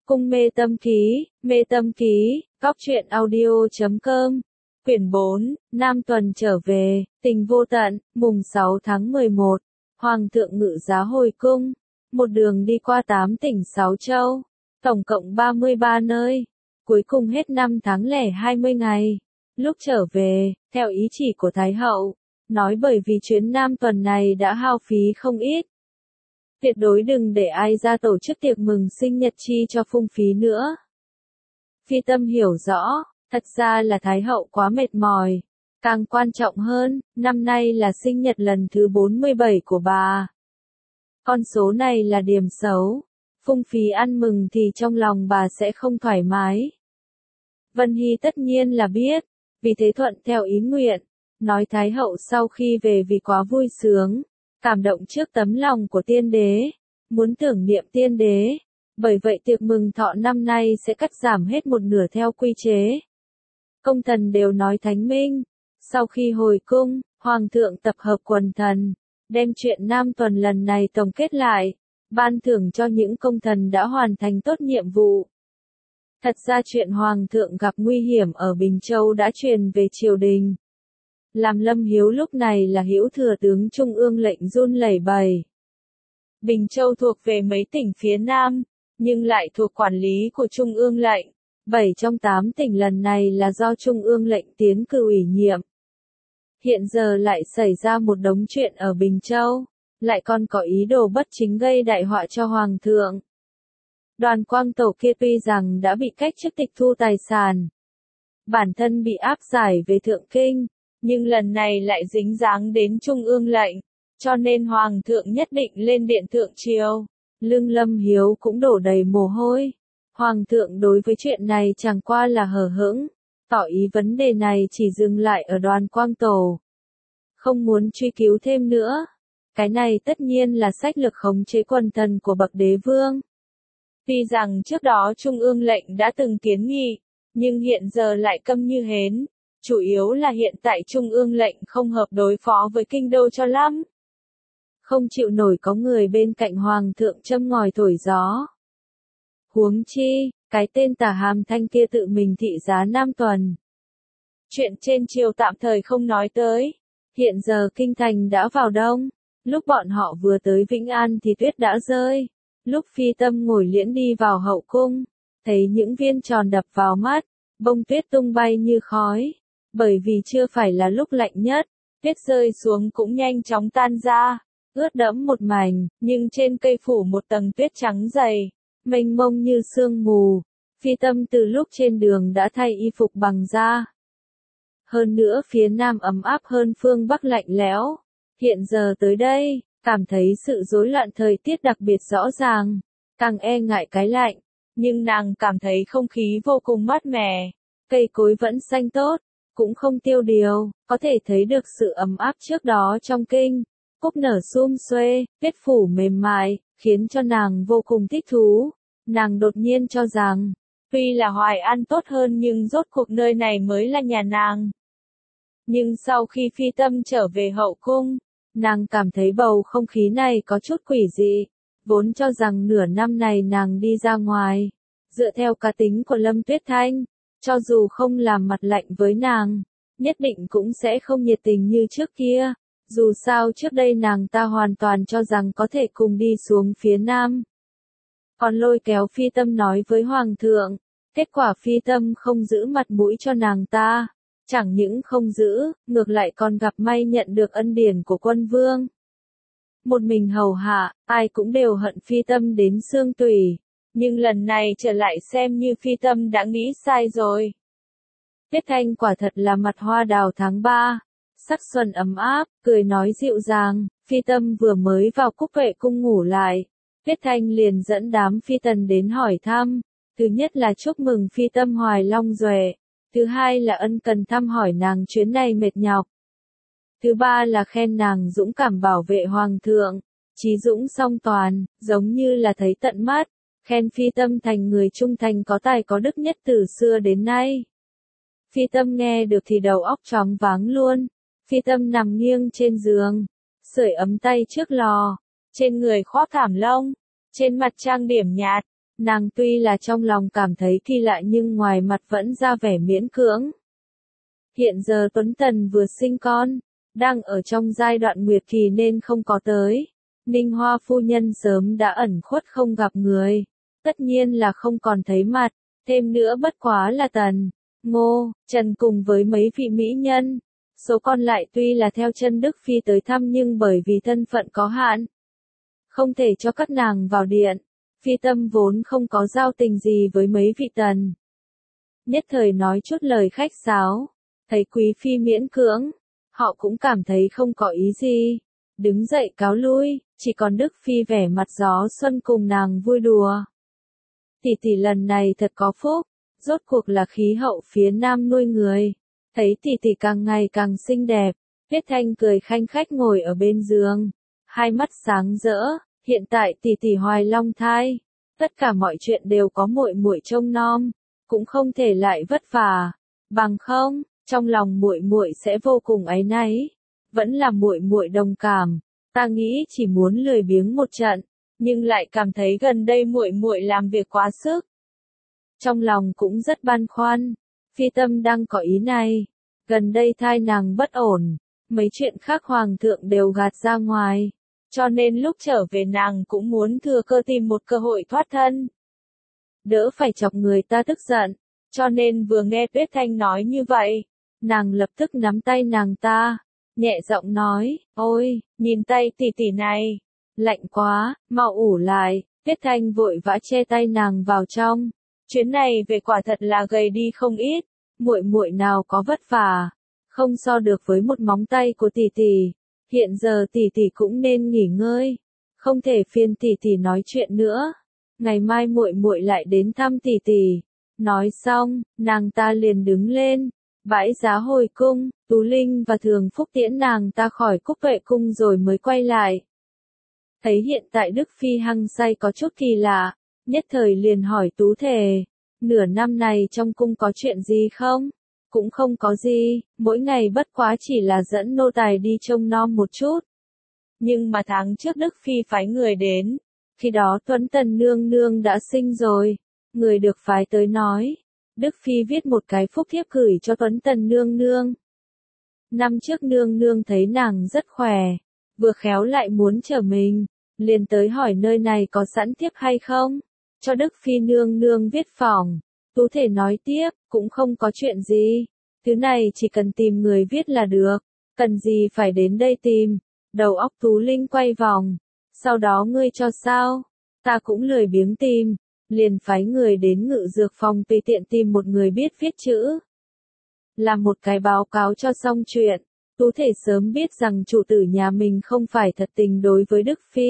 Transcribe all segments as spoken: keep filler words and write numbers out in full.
Cung mê tâm ký, mê tâm ký, góc truyện audio chấm com, quyển bốn, Nam Tuần trở về, tình vô tận, mùng sáu tháng mười một, Hoàng thượng ngự giá hồi cung, một đường đi qua tám tỉnh sáu châu, tổng cộng ba mươi ba nơi, cuối cùng hết năm tháng lẻ hai mươi ngày. Lúc trở về, theo ý chỉ của Thái hậu, nói bởi vì chuyến Nam Tuần này đã hao phí không ít. Tuyệt đối đừng để ai ra tổ chức tiệc mừng sinh nhật chi cho phung phí nữa. Phi Tâm hiểu rõ, thật ra là Thái hậu quá mệt mỏi. Càng quan trọng hơn, năm nay là sinh nhật lần thứ bốn mươi bảy của bà. Con số này là điểm xấu. Phung phí ăn mừng thì trong lòng bà sẽ không thoải mái. Vân Hy tất nhiên là biết, vì thế thuận theo ý nguyện, nói Thái hậu sau khi về vì quá vui sướng, cảm động trước tấm lòng của tiên đế, muốn tưởng niệm tiên đế, bởi vậy tiệc mừng thọ năm nay sẽ cắt giảm hết một nửa theo quy chế. Công thần đều nói thánh minh, sau khi hồi cung, Hoàng thượng tập hợp quần thần, đem chuyện Nam Tuần lần này tổng kết lại, ban thưởng cho những công thần đã hoàn thành tốt nhiệm vụ. Thật ra chuyện Hoàng thượng gặp nguy hiểm ở Bình Châu đã truyền về triều đình. Làm Lâm Hiếu lúc này là hữu thừa tướng Trung ương lệnh run lẩy bẩy. Bình Châu thuộc về mấy tỉnh phía Nam, nhưng lại thuộc quản lý của Trung ương lệnh. Bảy trong tám tỉnh lần này là do Trung ương lệnh tiến cử ủy nhiệm. Hiện giờ lại xảy ra một đống chuyện ở Bình Châu, lại còn có ý đồ bất chính gây đại họa cho Hoàng thượng. Đoàn Quang Tổ kia tuy rằng đã bị cách chức tịch thu tài sản, bản thân bị áp giải về Thượng Kinh, nhưng lần này lại dính dáng đến Trung ương lệnh, cho nên Hoàng thượng nhất định lên điện thượng triều. Lưng Lâm Hiếu cũng đổ đầy mồ hôi. Hoàng thượng đối với chuyện này chẳng qua là hờ hững, tỏ ý vấn đề này chỉ dừng lại ở Đoàn Quang Tổ. Không muốn truy cứu thêm nữa. Cái này tất nhiên là sách lược khống chế quần thần của bậc đế vương. Tuy rằng trước đó Trung ương lệnh đã từng kiến nghị, nhưng hiện giờ lại câm như hến. Chủ yếu là hiện tại Trung ương lệnh không hợp đối phó với kinh đô cho lắm. Không chịu nổi có người bên cạnh Hoàng thượng châm ngòi thổi gió. Huống chi, cái tên tà hàm thanh kia tự mình thị giá Nam Tuần. Chuyện trên triều tạm thời không nói tới. Hiện giờ kinh thành đã vào đông. Lúc bọn họ vừa tới Vĩnh An thì tuyết đã rơi. Lúc Phi Tâm ngồi liễn đi vào hậu cung, thấy những viên tròn đập vào mắt, bông tuyết tung bay như khói. Bởi vì chưa phải là lúc lạnh nhất, tuyết rơi xuống cũng nhanh chóng tan ra, ướt đẫm một mảnh, nhưng trên cây phủ một tầng tuyết trắng dày, mênh mông như sương mù. Phi Tâm từ lúc trên đường đã thay y phục bằng da. Hơn nữa phía Nam ấm áp hơn phương Bắc lạnh lẽo. Hiện giờ tới đây, cảm thấy sự rối loạn thời tiết đặc biệt rõ ràng, càng e ngại cái lạnh, nhưng nàng cảm thấy không khí vô cùng mát mẻ, cây cối vẫn xanh tốt, cũng không tiêu điều, có thể thấy được sự ấm áp trước đó trong kinh. Cúc nở sum xuê, tuyết phủ mềm mại, khiến cho nàng vô cùng thích thú. Nàng đột nhiên cho rằng, tuy là Hoài An tốt hơn nhưng rốt cuộc nơi này mới là nhà nàng. Nhưng sau khi Phi Tâm trở về hậu cung, nàng cảm thấy bầu không khí này có chút quỷ dị, vốn cho rằng nửa năm này nàng đi ra ngoài, dựa theo cá tính của Lâm Tuyết Thanh, cho dù không làm mặt lạnh với nàng, nhất định cũng sẽ không nhiệt tình như trước kia, dù sao trước đây nàng ta hoàn toàn cho rằng có thể cùng đi xuống phía Nam. Còn lôi kéo Phi Tâm nói với Hoàng thượng, kết quả Phi Tâm không giữ mặt mũi cho nàng ta. Chẳng những không giữ, ngược lại còn gặp may nhận được ân điển của quân vương. Một mình hầu hạ, ai cũng đều hận Phi Tâm đến xương tủy. Nhưng lần này trở lại xem như Phi Tâm đã nghĩ sai rồi. Tuyết Thanh quả thật là mặt hoa đào tháng ba. Sắc xuân ấm áp, cười nói dịu dàng. Phi Tâm vừa mới vào Cúc Vệ cung ngủ lại. Tuyết Thanh liền dẫn đám phi tần đến hỏi thăm. Thứ nhất là chúc mừng Phi Tâm hoài long duệ. Thứ hai là ân cần thăm hỏi nàng chuyến này mệt nhọc. Thứ ba là khen nàng dũng cảm bảo vệ Hoàng thượng, trí dũng song toàn, giống như là thấy tận mắt, khen Phi Tâm thành người trung thành có tài có đức nhất từ xưa đến nay. Phi Tâm nghe được thì đầu óc choáng váng luôn. Phi Tâm nằm nghiêng trên giường, sưởi ấm tay trước lò, trên người khoác thảm lông, trên mặt trang điểm nhạt, Nàng tuy là trong lòng cảm thấy kỳ lạ nhưng ngoài mặt vẫn ra vẻ miễn cưỡng. Hiện giờ Tuấn Tần vừa sinh con, đang ở trong giai đoạn nguyệt kỳ nên không có tới. Ninh Hoa phu nhân sớm đã ẩn khuất không gặp người, tất nhiên là không còn thấy mặt, thêm nữa bất quá là Tần, Ngô, Trần cùng với mấy vị mỹ nhân. Số còn lại tuy là theo chân Đức Phi tới thăm nhưng bởi vì thân phận có hạn, không thể cho các nàng vào điện. Phi Tâm vốn không có giao tình gì với mấy vị tần. Nhất thời nói chút lời khách sáo, thấy Quý Phi miễn cưỡng, họ cũng cảm thấy không có ý gì. Đứng dậy cáo lui, chỉ còn Đức Phi vẻ mặt gió xuân cùng nàng vui đùa. Tỷ tỷ lần này thật có phúc, rốt cuộc là khí hậu phía nam nuôi người. Thấy tỷ tỷ càng ngày càng xinh đẹp, Tuyết Thanh cười khanh khách ngồi ở bên giường, hai mắt sáng rỡ, hiện tại tỷ tỷ hoài long thai, tất cả mọi chuyện đều có muội muội trông nom, cũng không thể lại vất vả, bằng không, trong lòng muội muội sẽ vô cùng áy náy. Vẫn là muội muội đồng cảm, ta nghĩ chỉ muốn lười biếng một trận, nhưng lại cảm thấy gần đây muội muội làm việc quá sức. Trong lòng cũng rất băn khoăn. Phi Tâm đang có ý này, gần đây thai nàng bất ổn, mấy chuyện khác hoàng thượng đều gạt ra ngoài, cho nên lúc trở về nàng cũng muốn thừa cơ tìm một cơ hội thoát thân. Đỡ phải chọc người ta tức giận, cho nên vừa nghe Tuyết Thanh nói như vậy, nàng lập tức nắm tay nàng ta, nhẹ giọng nói, ôi, nhìn tay tỷ tỷ này, lạnh quá, mau ủ lại. Tuyết Thanh vội vã che tay nàng vào trong. Chuyến này về quả thật là gầy đi không ít, muội muội nào có vất vả, không so được với một móng tay của tỷ tỷ. Hiện giờ tỷ tỷ cũng nên nghỉ ngơi, không thể phiền tỷ tỷ nói chuyện nữa. Ngày mai muội muội lại đến thăm tỷ tỷ. Nói xong, nàng ta liền đứng lên, bãi giá hồi cung. Tú Linh và Thường Phúc tiễn nàng ta khỏi Cúc Vệ cung rồi mới quay lại. Thấy hiện tại Đức Phi hăng say có chút kỳ lạ, nhất thời liền hỏi Tú Thể, nửa năm này trong cung có chuyện gì không? Cũng không có gì, mỗi ngày bất quá chỉ là dẫn nô tài đi trông nom một chút. Nhưng mà tháng trước Đức Phi phái người đến, khi đó Tuấn Tần nương nương đã sinh rồi, người được phái tới nói, Đức Phi viết một cái phúc thiếp gửi cho Tuấn Tần nương nương. Năm trước nương nương thấy nàng rất khỏe, vừa khéo lại muốn trở mình, liền tới hỏi nơi này có sẵn thiếp hay không, cho Đức Phi nương nương viết phòng. Tú Thể nói tiếp, cũng không có chuyện gì, thứ này chỉ cần tìm người viết là được, cần gì phải đến đây tìm. Đầu óc Tú Linh quay vòng, sau đó ngươi cho sao, ta cũng lười biếng tìm, liền phái người đến ngự dược phòng tùy tiện tìm một người biết viết chữ. Làm một cái báo cáo cho xong chuyện. Tú Thể sớm biết rằng chủ tử nhà mình không phải thật tình đối với Đức Phi.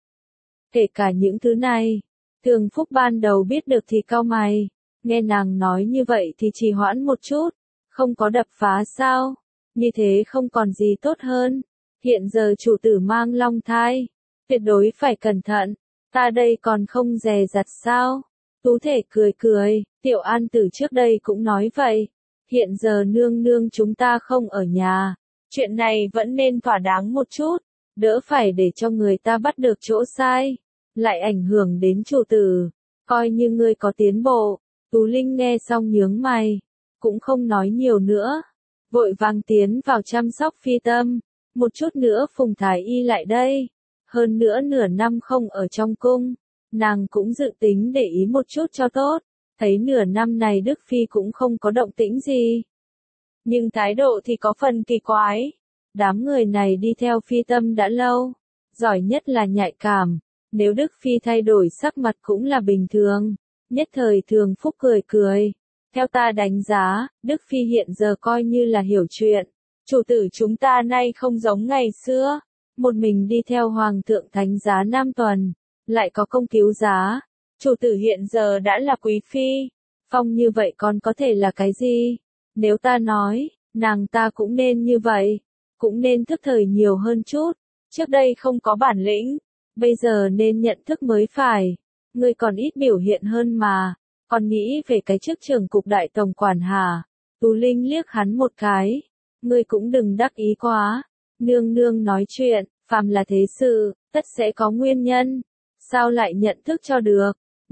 Kể cả những thứ này, Thường Phúc ban đầu biết được thì cau mày, nghe nàng nói như vậy thì trì hoãn một chút, không có đập phá sao, như thế không còn gì tốt hơn. Hiện giờ chủ tử mang long thai, tuyệt đối phải cẩn thận, ta đây còn không dè dặt sao? Tú Thể cười cười, Tiểu An Tử trước đây cũng nói vậy, hiện giờ nương nương chúng ta không ở nhà. Chuyện này vẫn nên thỏa đáng một chút, đỡ phải để cho người ta bắt được chỗ sai, lại ảnh hưởng đến chủ tử, coi như ngươi có tiến bộ. Tú Linh nghe xong nhướng mày, cũng không nói nhiều nữa, vội vàng tiến vào chăm sóc Phi Tâm. Một chút nữa Phùng Thái Y lại đây, hơn nữa nửa năm không ở trong cung, nàng cũng dự tính để ý một chút cho tốt, thấy nửa năm này Đức Phi cũng không có động tĩnh gì. Nhưng thái độ thì có phần kỳ quái. Đám người này đi theo Phi Tâm đã lâu, giỏi nhất là nhạy cảm, nếu Đức Phi thay đổi sắc mặt cũng là bình thường. Nhất thời Thường Phúc cười cười, theo ta đánh giá, Đức Phi hiện giờ coi như là hiểu chuyện, chủ tử chúng ta nay không giống ngày xưa, một mình đi theo Hoàng thượng thánh giá Nam Tuần, lại có công cứu giá, chủ tử hiện giờ đã là quý phi, phong như vậy còn có thể là cái gì? Nếu ta nói, nàng ta cũng nên như vậy, cũng nên thức thời nhiều hơn chút, trước đây không có bản lĩnh, bây giờ nên nhận thức mới phải, ngươi còn ít biểu hiện hơn mà, còn nghĩ về cái chức trưởng cục đại tổng quản hả? Tú Linh liếc hắn một cái, ngươi cũng đừng đắc ý quá, nương nương nói chuyện, phàm là thế sự, tất sẽ có nguyên nhân, sao lại nhận thức cho được,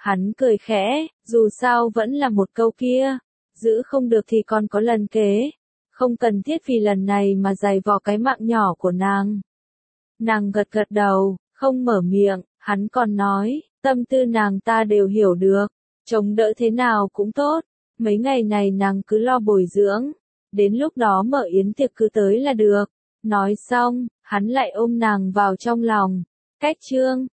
Hắn cười khẽ, dù sao vẫn là một câu kia, giữ không được thì còn có lần kế, không cần thiết vì lần này mà dày vò cái mạng nhỏ của nàng. Nàng gật gật đầu, không mở miệng, hắn còn nói, tâm tư nàng ta đều hiểu được, chống đỡ thế nào cũng tốt, mấy ngày này nàng cứ lo bồi dưỡng, đến lúc đó mở yến tiệc cứ tới là được. Nói xong, hắn lại ôm nàng vào trong lòng, cách chương